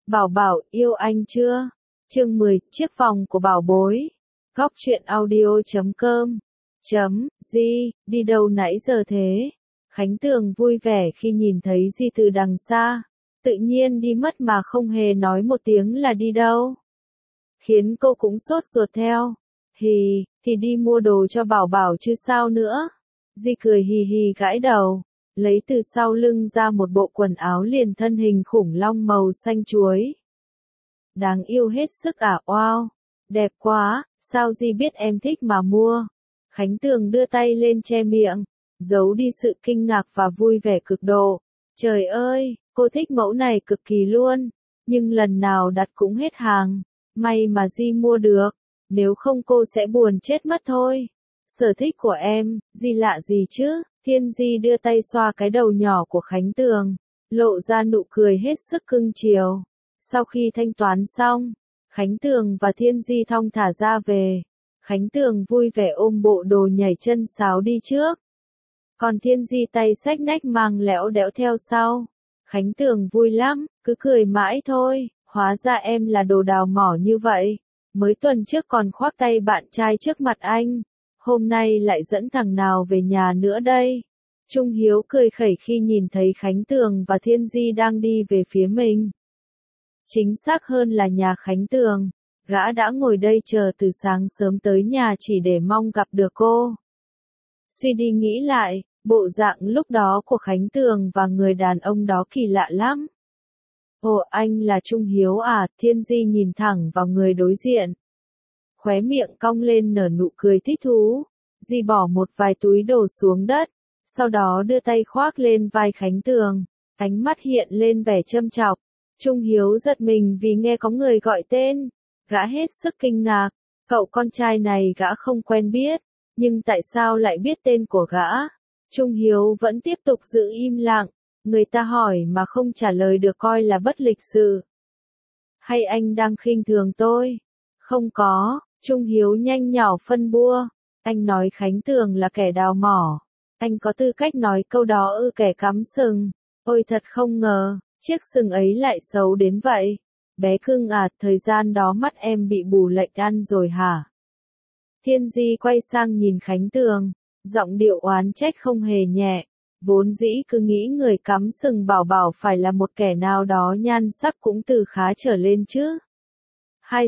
Bảo Bảo yêu anh chưa? Chương 10, chiếc vòng của bảo bối. Góc truyện audio.com Di, đi đâu nãy giờ thế? Khánh Tường vui vẻ khi nhìn thấy Di từ đằng xa. Tự nhiên đi mất mà không hề nói một tiếng là đi đâu. Khiến cô cũng sốt ruột theo. Thì đi mua đồ cho Bảo Bảo chứ sao nữa. Di cười hì hì gãi đầu. Lấy từ sau lưng ra một bộ quần áo liền thân hình khủng long màu xanh chuối. Đáng yêu hết sức à, wow, đẹp quá, sao Di biết em thích mà mua. Khánh Tường đưa tay lên che miệng, giấu đi sự kinh ngạc và vui vẻ cực độ. Trời ơi, cô thích mẫu này cực kỳ luôn, nhưng lần nào đặt cũng hết hàng, may mà Di mua được, nếu không cô sẽ buồn chết mất thôi. Sở thích của em, Di lạ gì chứ? Thiên Di đưa tay xoa cái đầu nhỏ của Khánh Tường, lộ ra nụ cười hết sức cưng chiều. Sau khi thanh toán xong, Khánh Tường và Thiên Di thong thả ra về. Khánh Tường vui vẻ ôm bộ đồ nhảy chân sáo đi trước. Còn Thiên Di tay xách nách mang lẽo đẽo theo sau. Khánh Tường vui lắm, cứ cười mãi thôi, hóa ra em là đồ đào mỏ như vậy. Mới tuần trước còn khoác tay bạn trai trước mặt anh. Hôm nay lại dẫn thằng nào về nhà nữa đây? Trung Hiếu cười khẩy khi nhìn thấy Khánh Tường và Thiên Di đang đi về phía mình. Chính xác hơn là nhà Khánh Tường, gã đã ngồi đây chờ từ sáng sớm tới nhà chỉ để mong gặp được cô. Suy đi nghĩ lại, bộ dạng lúc đó của Khánh Tường và người đàn ông đó kỳ lạ lắm. Ồ, anh là Trung Hiếu à? Thiên Di nhìn thẳng vào người đối diện. Khóe miệng cong lên nở nụ cười thích thú. Di bỏ một vài túi đồ xuống đất, sau đó đưa tay khoác lên vai Khánh Tường, ánh mắt hiện lên vẻ châm chọc. Trung Hiếu giật mình vì nghe có người gọi tên, gã hết sức kinh ngạc, cậu con trai này gã không quen biết, nhưng tại sao lại biết tên của gã? Trung Hiếu vẫn tiếp tục giữ im lặng, người ta hỏi mà không trả lời được coi là bất lịch sự. Hay anh đang khinh thường tôi? Không có, Trung Hiếu nhanh nhỏ phân bua, anh nói Khánh Tường là kẻ đào mỏ, anh có tư cách nói câu đó ư? Kẻ cắm sừng, ôi thật không ngờ. Chiếc sừng ấy lại xấu đến vậy. Bé cưng à, thời gian đó mắt em bị bù lệch ăn rồi hả? Thiên Di quay sang nhìn Khánh Tường, giọng điệu oán trách không hề nhẹ. Vốn dĩ cứ nghĩ người cắm sừng Bảo Bảo phải là một kẻ nào đó nhan sắc cũng từ khá trở lên chứ. Hay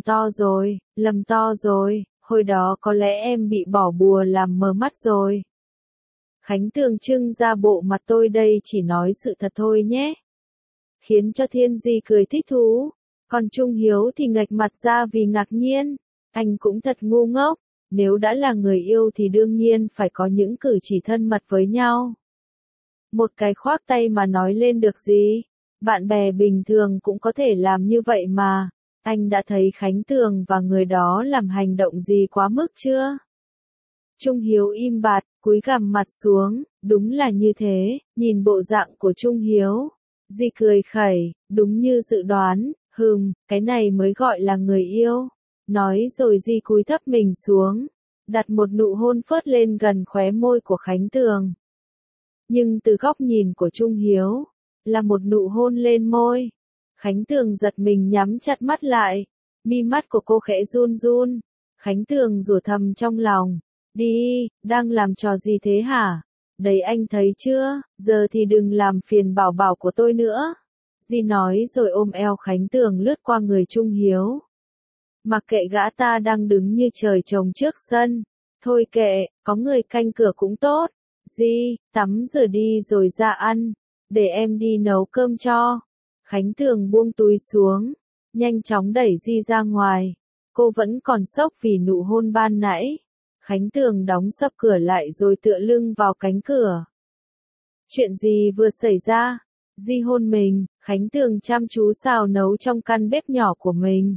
lầm to rồi, hồi đó có lẽ em bị bỏ bùa làm mờ mắt rồi. Khánh Tường trưng ra bộ mặt tôi đây chỉ nói sự thật thôi nhé. Khiến cho Thiên Di cười thích thú, còn Trung Hiếu thì nghệch mặt ra vì ngạc nhiên, anh cũng thật ngu ngốc, nếu đã là người yêu thì đương nhiên phải có những cử chỉ thân mật với nhau. Một cái khoác tay mà nói lên được gì, bạn bè bình thường cũng có thể làm như vậy mà, anh đã thấy Khánh Tường và người đó làm hành động gì quá mức chưa? Trung Hiếu im bặt, cúi gằm mặt xuống, đúng là như thế, nhìn bộ dạng của Trung Hiếu. Di cười khẩy, đúng như dự đoán, cái này mới gọi là người yêu. Nói rồi Di cúi thấp mình xuống, đặt một nụ hôn phớt lên gần khóe môi của Khánh Tường. Nhưng từ góc nhìn của Trung Hiếu, là một nụ hôn lên môi. Khánh Tường giật mình nhắm chặt mắt lại, mi mắt của cô khẽ run run. Khánh Tường rủa thầm trong lòng, đi, đang làm trò gì thế hả? Đấy anh thấy chưa, giờ thì đừng làm phiền Bảo Bảo của tôi nữa. Di nói rồi ôm eo Khánh Tường lướt qua người Trung Hiếu. Mặc kệ gã ta đang đứng như trời trồng trước sân. Thôi kệ, có người canh cửa cũng tốt. Di, tắm rửa đi rồi ra ăn. Để em đi nấu cơm cho. Khánh Tường buông túi xuống, nhanh chóng đẩy Di ra ngoài. Cô vẫn còn sốc vì nụ hôn ban nãy. Khánh Tường đóng sập cửa lại rồi tựa lưng vào cánh cửa. Chuyện gì vừa xảy ra? Di hôn mình, Khánh Tường chăm chú xào nấu trong căn bếp nhỏ của mình.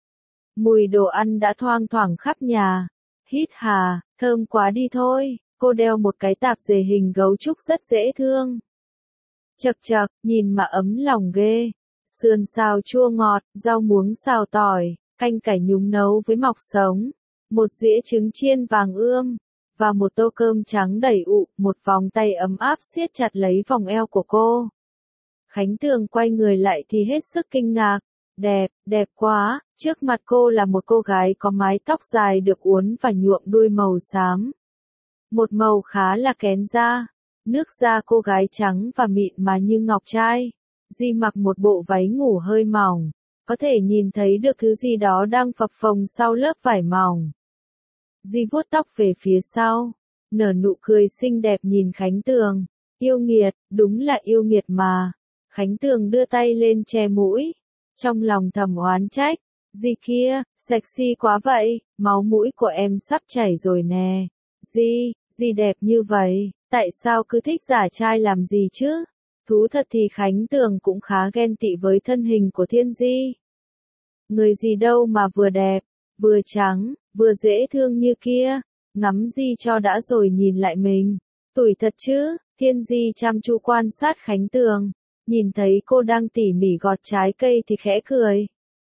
Mùi đồ ăn đã thoang thoảng khắp nhà. Hít hà, thơm quá đi thôi. Cô đeo một cái tạp dề hình gấu trúc rất dễ thương. Chật chật, nhìn mà ấm lòng ghê. Sườn xào chua ngọt, rau muống xào tỏi, canh cải nhúng nấu với mọc sống. Một dĩa trứng chiên vàng ươm, và một tô cơm trắng đầy ụ, một vòng tay ấm áp siết chặt lấy vòng eo của cô. Khánh Tường quay người lại thì hết sức kinh ngạc. Đẹp, đẹp quá, trước mặt cô là một cô gái có mái tóc dài được uốn và nhuộm đuôi màu xám. Một màu khá là kén da. Nước da cô gái trắng và mịn mà như ngọc trai. Di mặc một bộ váy ngủ hơi mỏng. Có thể nhìn thấy được thứ gì đó đang phập phồng sau lớp vải mỏng. Di vuốt tóc về phía sau. Nở nụ cười xinh đẹp nhìn Khánh Tường. Yêu nghiệt, đúng là yêu nghiệt mà. Khánh Tường đưa tay lên che mũi. Trong lòng thầm oán trách. Di kia, sexy quá vậy, máu mũi của em sắp chảy rồi nè. Di đẹp như vậy, tại sao cứ thích giả trai làm gì chứ? Thú thật thì Khánh Tường cũng khá ghen tị với thân hình của Thiên Di. Người gì đâu mà vừa đẹp, vừa trắng, vừa dễ thương như kia. Ngắm Di cho đã rồi nhìn lại mình. Tủi thật chứ, Thiên Di chăm chú quan sát Khánh Tường. Nhìn thấy cô đang tỉ mỉ gọt trái cây thì khẽ cười.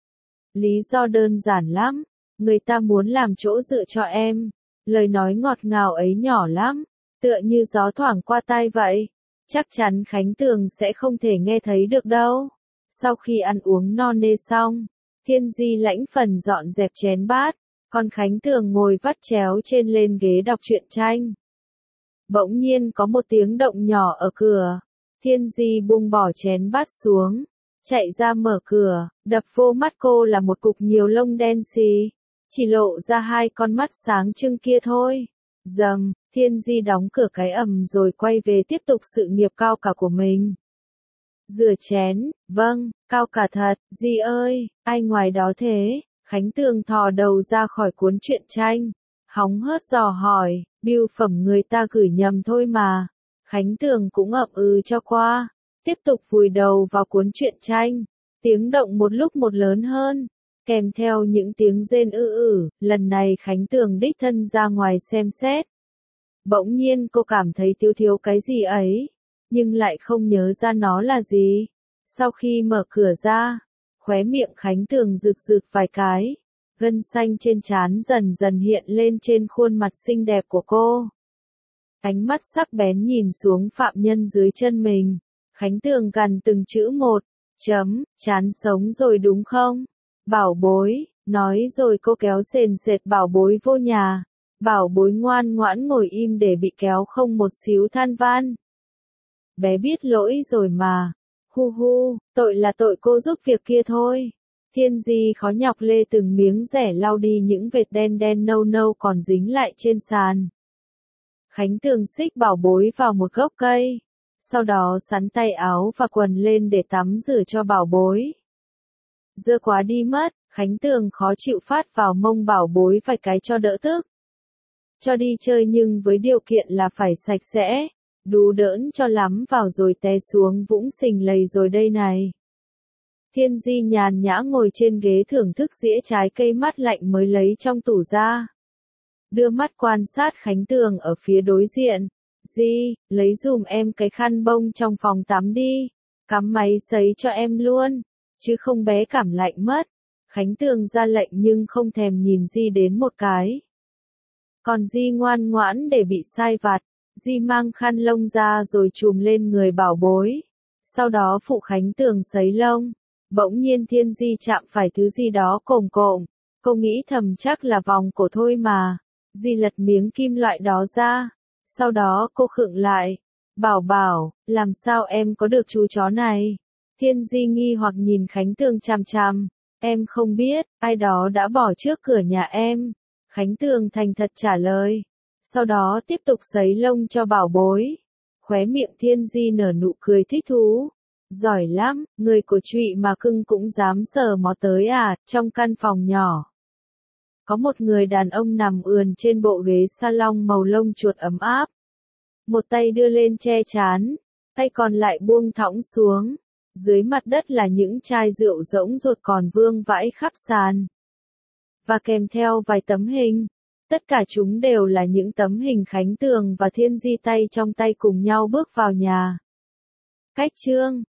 Lý do đơn giản lắm, người ta muốn làm chỗ dựa cho em. Lời nói ngọt ngào ấy nhỏ lắm, tựa như gió thoảng qua tai vậy. Chắc chắn Khánh Tường sẽ không thể nghe thấy được đâu. Sau khi ăn uống no nê xong, Thiên Di lãnh phần dọn dẹp chén bát, còn Khánh Tường ngồi vắt chéo trên lên ghế đọc truyện tranh. Bỗng nhiên có một tiếng động nhỏ ở cửa. Thiên Di buông bỏ chén bát xuống, chạy ra mở cửa, đập vô mắt cô là một cục nhiều lông đen xì, chỉ lộ ra hai con mắt sáng trưng kia thôi. Dầm, Thiên Di đóng cửa cái ầm rồi quay về tiếp tục sự nghiệp cao cả của mình. Rửa chén, vâng, cao cả thật, Di ơi, ai ngoài đó thế? Khánh Tường thò đầu ra khỏi cuốn truyện tranh, hóng hớt dò hỏi, bưu phẩm người ta gửi nhầm thôi mà. Khánh Tường cũng ậm ừ cho qua, tiếp tục vùi đầu vào cuốn truyện tranh. Tiếng động một lúc một lớn hơn, kèm theo những tiếng rên lần này Khánh Tường đích thân ra ngoài xem xét. Bỗng nhiên cô cảm thấy thiếu cái gì ấy, nhưng lại không nhớ ra nó là gì. Sau khi mở cửa ra, khóe miệng Khánh Tường rực rực vài cái, gân xanh trên trán dần dần hiện lên trên khuôn mặt xinh đẹp của cô. Ánh mắt sắc bén nhìn xuống phạm nhân dưới chân mình. Khánh Tường gằn từng chữ một. Chán sống rồi đúng không? Bảo bối, nói rồi cô kéo sền sệt bảo bối vô nhà. Bảo bối ngoan ngoãn ngồi im để bị kéo không một xíu than van. Bé biết lỗi rồi mà. Hu, tội là tội cô giúp việc kia thôi. Thiên Di khó nhọc lê từng miếng rẻ lau đi những vệt đen đen nâu nâu còn dính lại trên sàn. Khánh Tường xích bảo bối vào một gốc cây, sau đó sắn tay áo và quần lên để tắm rửa cho bảo bối. Dơ quá đi mất, Khánh Tường khó chịu phát vào mông bảo bối vài cái cho đỡ tức. Cho đi chơi nhưng với điều kiện là phải sạch sẽ, đú đỡn cho lắm vào rồi té xuống vũng sình lầy rồi đây này. Thiên Di nhàn nhã ngồi trên ghế thưởng thức dĩa trái cây mát lạnh mới lấy trong tủ ra. Đưa mắt quan sát Khánh Tường ở phía đối diện. Di, lấy dùm em cái khăn bông trong phòng tắm đi. Cắm máy sấy cho em luôn. Chứ không bé cảm lạnh mất. Khánh Tường ra lệnh nhưng không thèm nhìn Di đến một cái. Còn Di ngoan ngoãn để bị sai vặt. Di mang khăn lông ra rồi chùm lên người bảo bối. Sau đó phụ Khánh Tường sấy lông. Bỗng nhiên Thiên Di chạm phải thứ gì đó cồm cộm. Cô nghĩ thầm chắc là vòng cổ thôi mà. Di lật miếng kim loại đó ra. Sau đó cô khựng lại. Bảo, làm sao em có được chú chó này? Thiên Di nghi hoặc nhìn Khánh Tường chằm chằm. Em không biết, ai đó đã bỏ trước cửa nhà em. Khánh Tường thành thật trả lời. Sau đó tiếp tục sấy lông cho bảo bối. Khóe miệng Thiên Di nở nụ cười thích thú. Giỏi lắm, người của trụy mà cưng cũng dám sờ mó tới à, trong căn phòng nhỏ. Có một người đàn ông nằm ườn trên bộ ghế salon màu lông chuột ấm áp. Một tay đưa lên che trán, tay còn lại buông thõng xuống. Dưới mặt đất là những chai rượu rỗng rột còn vương vãi khắp sàn. Và kèm theo vài tấm hình. Tất cả chúng đều là những tấm hình Khánh Tường và Thiên Di tay trong tay cùng nhau bước vào nhà. Cách chương